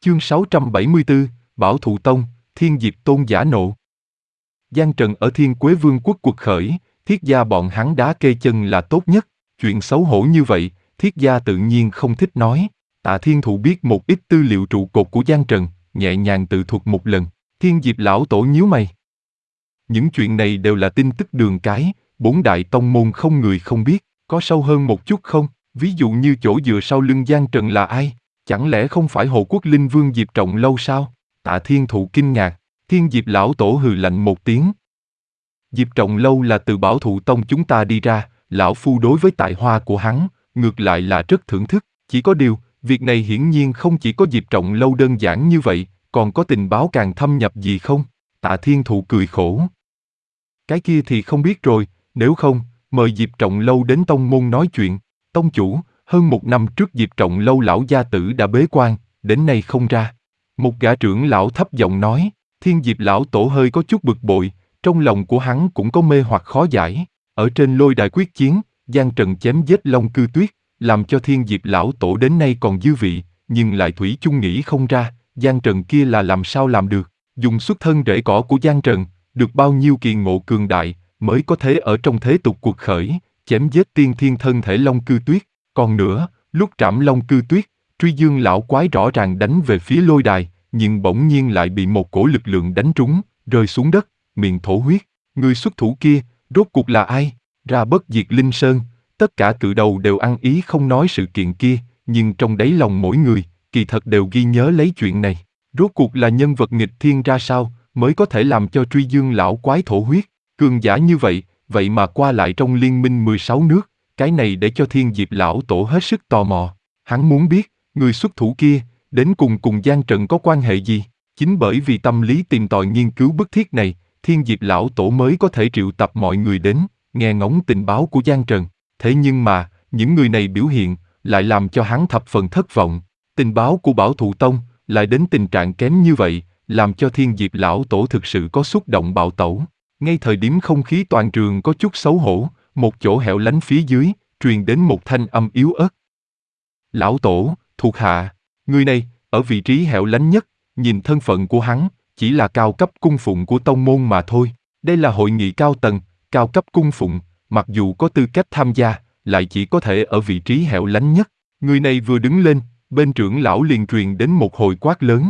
Chương 674, Bảo Thụ Tông, Thiên Diệp Tôn giả nộ. Giang Trần ở Thiên Quế Vương quốc quật khởi, Thiết gia bọn hắn đá kê chân là tốt nhất, chuyện xấu hổ như vậy, Thiết gia tự nhiên không thích nói. Tạ Thiên Thụ biết một ít tư liệu trụ cột của Giang Trần, nhẹ nhàng tự thuật một lần. Thiên Diệp lão tổ nhíu mày. Những chuyện này đều là tin tức đường cái, 4 đại tông môn không người không biết, có sâu hơn một chút không? Ví dụ như chỗ dựa sau lưng Giang Trần là ai? Chẳng lẽ không phải Hộ Quốc Linh Vương Diệp Trọng Lâu sao? Tạ Thiên Thụ kinh ngạc. Thiên Diệp lão tổ hừ lạnh một tiếng. Diệp Trọng Lâu là từ Bảo Thụ Tông chúng ta đi ra, lão phu đối với tài hoa của hắn, ngược lại là rất thưởng thức. Chỉ có điều, việc này hiển nhiên không chỉ có Diệp Trọng Lâu đơn giản như vậy, còn có tình báo càng thâm nhập gì không? Tạ Thiên Thụ cười khổ. Cái kia thì không biết rồi, nếu không, mời Diệp Trọng Lâu đến tông môn nói chuyện. Tông chủ, hơn 1 năm trước Diệp Trọng Lâu lão gia tử đã bế quan, đến nay không ra. Một gã trưởng lão thấp giọng nói. Thiên Diệp lão tổ hơi có chút bực bội, trong lòng của hắn cũng có mê hoặc khó giải. Ở trên lôi đài quyết chiến, Giang Trần chém giết Long Cư Tuyết, làm cho Thiên Diệp lão tổ đến nay còn dư vị, nhưng lại thủy chung nghĩ không ra, Giang Trần kia là làm sao làm được. Dùng xuất thân rễ cỏ của Giang Trần, được bao nhiêu kỳ ngộ cường đại, mới có thể ở trong thế tục cuộc khởi, chém giết tiên thiên thân thể Long Cư Tuyết. Còn nữa, lúc trảm Long Cư Tuyết, Truy Dương lão quái rõ ràng đánh về phía lôi đài, nhưng bỗng nhiên lại bị một cổ lực lượng đánh trúng, rơi xuống đất, miệng thổ huyết. Người xuất thủ kia, rốt cuộc là ai? Ra Bất Diệt Linh Sơn, tất cả cự đầu đều ăn ý không nói sự kiện kia, nhưng trong đáy lòng mỗi người, kỳ thật đều ghi nhớ lấy chuyện này. Rốt cuộc là nhân vật nghịch thiên ra sao, mới có thể làm cho Truy Dương lão quái thổ huyết? Cường giả như vậy, vậy mà qua lại trong liên minh 16 nước, cái này để cho Thiên Diệp lão tổ hết sức tò mò. Hắn muốn biết, người xuất thủ kia, đến cùng Giang Trần có quan hệ gì? Chính bởi vì tâm lý tìm tòi nghiên cứu bức thiết này, Thiên Diệp lão tổ mới có thể triệu tập mọi người đến, nghe ngóng tình báo của Giang Trần. Thế nhưng mà, những người này biểu hiện, lại làm cho hắn thập phần thất vọng. Tình báo của Bảo Thụ Tông, lại đến tình trạng kém như vậy, làm cho Thiên Diệp lão tổ thực sự có xúc động bạo tẩu. Ngay thời điểm không khí toàn trường có chút xấu hổ, một chỗ hẻo lánh phía dưới, truyền đến một thanh âm yếu ớt. Lão tổ, thuộc hạ, người này, ở vị trí hẻo lánh nhất, nhìn thân phận của hắn, chỉ là cao cấp cung phụng của tông môn mà thôi. Đây là hội nghị cao tầng, cao cấp cung phụng, mặc dù có tư cách tham gia, lại chỉ có thể ở vị trí hẻo lánh nhất. Người này vừa đứng lên, bên trưởng lão liền truyền đến một hồi quát lớn.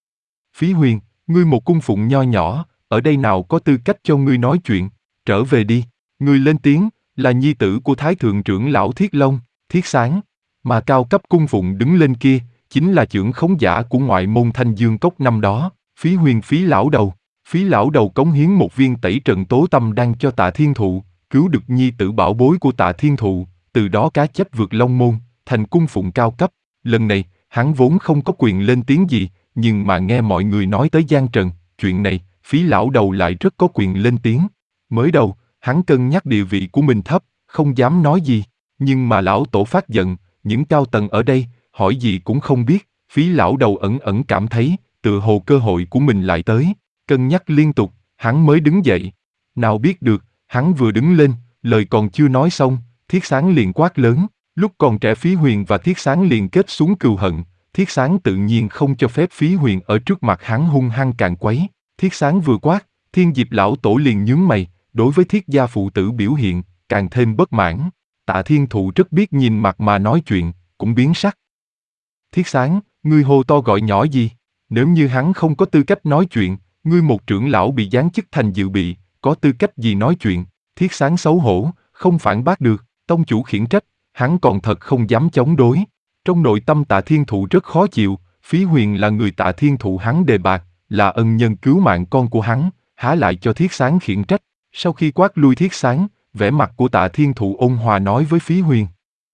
Phí Huyền, ngươi một cung phụng nho nhỏ, ở đây nào có tư cách cho ngươi nói chuyện, trở về đi. Ngươi lên tiếng, là nhi tử của Thái Thượng trưởng lão Thiết Long, Thiết Sáng, mà cao cấp cung phụng đứng lên kia, chính là trưởng khống giả của ngoại môn Thanh Dương Cốc năm đó, Phí Huyền Phí lão đầu. Phí lão đầu cống hiến một viên tẩy trần tố tâm đan cho Tạ Thiên Thụ, cứu được nhi tử bảo bối của Tạ Thiên Thụ, từ đó cá chép vượt long môn, thành cung phụng cao cấp. Lần này, hắn vốn không có quyền lên tiếng gì, nhưng mà nghe mọi người nói tới Giang Trần, chuyện này, Phí lão đầu lại rất có quyền lên tiếng. Mới đầu, hắn cân nhắc địa vị của mình thấp, không dám nói gì, nhưng mà lão tổ phát giận, những cao tầng ở đây, hỏi gì cũng không biết, Phí lão đầu ẩn ẩn cảm thấy, tựa hồ cơ hội của mình lại tới, cân nhắc liên tục, hắn mới đứng dậy. Nào biết được, hắn vừa đứng lên, lời còn chưa nói xong, Thiết Sáng liền quát lớn. Lúc còn trẻ Phí Huyền và Thiết Sáng liền kết xuống cừu hận, Thiết Sáng tự nhiên không cho phép Phí Huyền ở trước mặt hắn hung hăng càn quấy. Thiết Sáng vừa quát, Thiên Diệp lão tổ liền nhướng mày, đối với Thiết gia phụ tử biểu hiện, càng thêm bất mãn. Tạ Thiên Thụ rất biết nhìn mặt mà nói chuyện, cũng biến sắc. Thiết Sáng, ngươi hô to gọi nhỏ gì? Nếu như hắn không có tư cách nói chuyện, ngươi một trưởng lão bị giáng chức thành dự bị, có tư cách gì nói chuyện? Thiết Sáng xấu hổ, không phản bác được, tông chủ khiển trách, hắn còn thật không dám chống đối. Trong nội tâm Tạ Thiên Thụ rất khó chịu, Phí Huyền là người Tạ Thiên Thụ hắn đề bạt, là ân nhân cứu mạng con của hắn, há lại cho Thiết Sáng khiển trách. Sau khi quát lui Thiết Sáng, vẻ mặt của Tạ Thiên Thụ ôn hòa nói với Phí Huyền.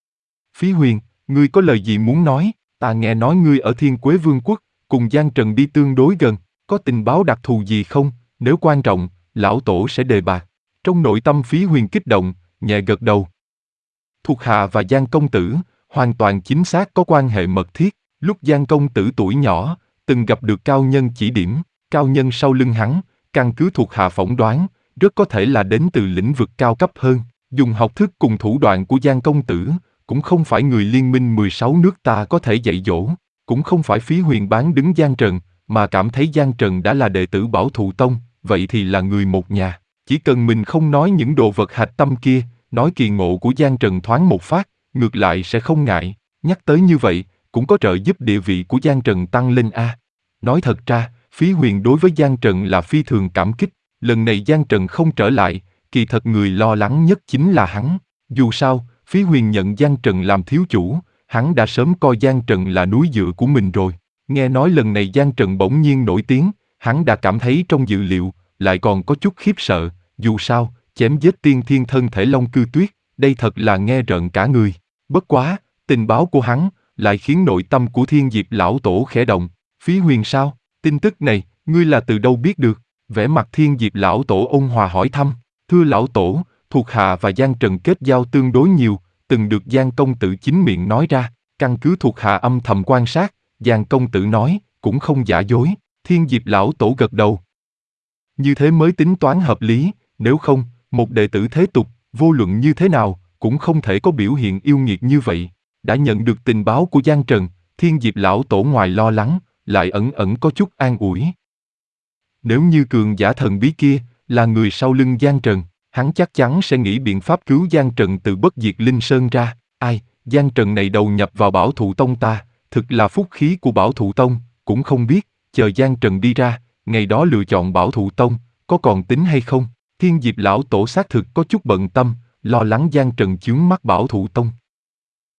Phí Huyền, ngươi có lời gì muốn nói? Ta nghe nói ngươi ở Thiên Quế Vương quốc, cùng Giang Trần đi tương đối gần, có tình báo đặc thù gì không? Nếu quan trọng, lão tổ sẽ đề bạt. Trong nội tâm Phí Huyền kích động, nhẹ gật đầu. Thuộc hạ và Giang công tử, hoàn toàn chính xác có quan hệ mật thiết. Lúc Giang công tử tuổi nhỏ, từng gặp được cao nhân chỉ điểm, cao nhân sau lưng hắn, căn cứ thuộc hạ phỏng đoán, rất có thể là đến từ lĩnh vực cao cấp hơn. Dùng học thức cùng thủ đoạn của Giang công tử, cũng không phải người liên minh 16 nước ta có thể dạy dỗ. Cũng không phải Phí Huyền bán đứng Giang Trần, mà cảm thấy Giang Trần đã là đệ tử Bảo Thụ Tông, vậy thì là người một nhà. Chỉ cần mình không nói những đồ vật hạch tâm kia, nói kỳ ngộ của Giang Trần thoáng một phát, ngược lại sẽ không ngại. Nhắc tới như vậy, cũng có trợ giúp địa vị của Giang Trần tăng lên a. Nói thật ra, Phí Huyền đối với Giang Trần là phi thường cảm kích. Lần này Giang Trần không trở lại, kỳ thật người lo lắng nhất chính là hắn. Dù sao, Phí Huyền nhận Giang Trần làm thiếu chủ, hắn đã sớm coi Giang Trần là núi dựa của mình rồi. Nghe nói lần này Giang Trần bỗng nhiên nổi tiếng, hắn đã cảm thấy trong dự liệu, lại còn có chút khiếp sợ. Dù sao, chém giết tiên thiên thân thể Long Cư Tuyết, đây thật là nghe rợn cả người. Bất quá, tình báo của hắn lại khiến nội tâm của Thiên Diệp lão tổ khẽ động. Phí Huyền sao? Tin tức này, ngươi là từ đâu biết được? Vẻ mặt Thiên Diệp lão tổ ôn hòa hỏi thăm. Thưa lão tổ, thuộc hạ và Giang Trần kết giao tương đối nhiều, từng được Giang công tử chính miệng nói ra. Căn cứ thuộc hạ âm thầm quan sát, Giang công tử nói, cũng không giả dối. Thiên Diệp lão tổ gật đầu. Như thế mới tính toán hợp lý, nếu không, một đệ tử thế tục, vô luận như thế nào, cũng không thể có biểu hiện yêu nghiệt như vậy. Đã nhận được tình báo của Giang Trần, Thiên Diệp lão tổ ngoài lo lắng, lại ẩn ẩn có chút an ủi. Nếu như cường giả thần bí kia là người sau lưng Giang Trần, hắn chắc chắn sẽ nghĩ biện pháp cứu Giang Trần từ Bất Diệt Linh Sơn ra. Ai, Giang Trần này đầu nhập vào Bảo Thụ Tông ta, thực là phúc khí của Bảo Thụ Tông, cũng không biết, chờ Giang Trần đi ra, ngày đó lựa chọn Bảo Thụ Tông, có còn tính hay không? Thiên Diệp lão tổ xác thực có chút bận tâm, lo lắng Giang Trần chướng mắt Bảo Thụ Tông.